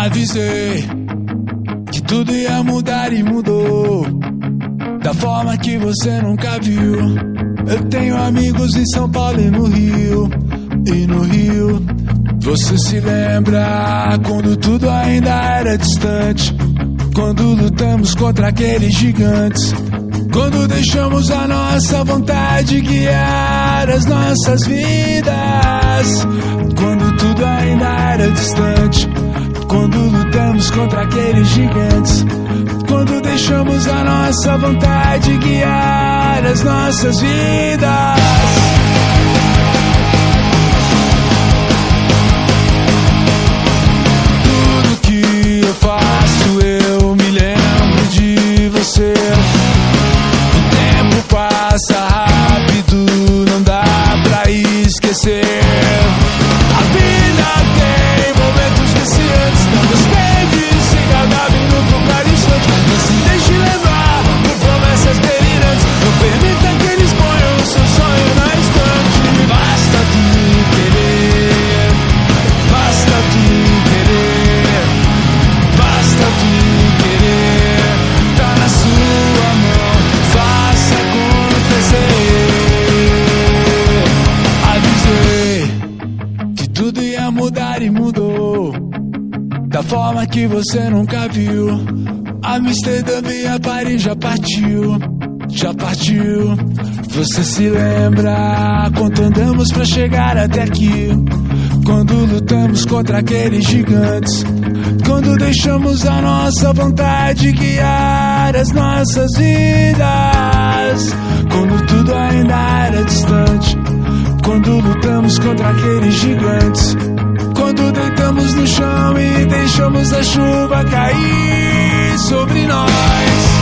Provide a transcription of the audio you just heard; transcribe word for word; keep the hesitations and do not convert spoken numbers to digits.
Avisei que tudo ia mudar e mudou da forma que você nunca viu. Eu tenho amigos em São Paulo e no Rio. E no Rio você se lembra quando tudo ainda era distante, quando lutamos contra aqueles gigantes, quando deixamos a nossa vontade guiar as nossas vidas, quando tudo ainda era distante, quando lutamos contra aqueles gigantes, quando deixamos a nossa vontade guiar as nossas vidas. Tudo que eu faço eu me lembro de você. O tempo passa rápido, não dá pra esquecer. A vida tem momentos viciantes, não despende-se cada minuto, cada instante. Não se deixe levar por promessas delirantes, não permita que eles ponham o seu sonho na estante. Basta tu querer, basta tu querer, basta tu querer, tá na sua mão, faça acontecer. Avisei que tudo ia mudar e mudou da forma que você nunca viu. Amsterdã e a Paris já partiu, já partiu. Você se lembra quando andamos pra chegar até aqui, quando lutamos contra aqueles gigantes, quando deixamos a nossa vontade guiar as nossas vidas, quando tudo ainda era distante, quando lutamos contra aqueles gigantes, quando deitamos no chão e deixamos a chuva cair sobre nós.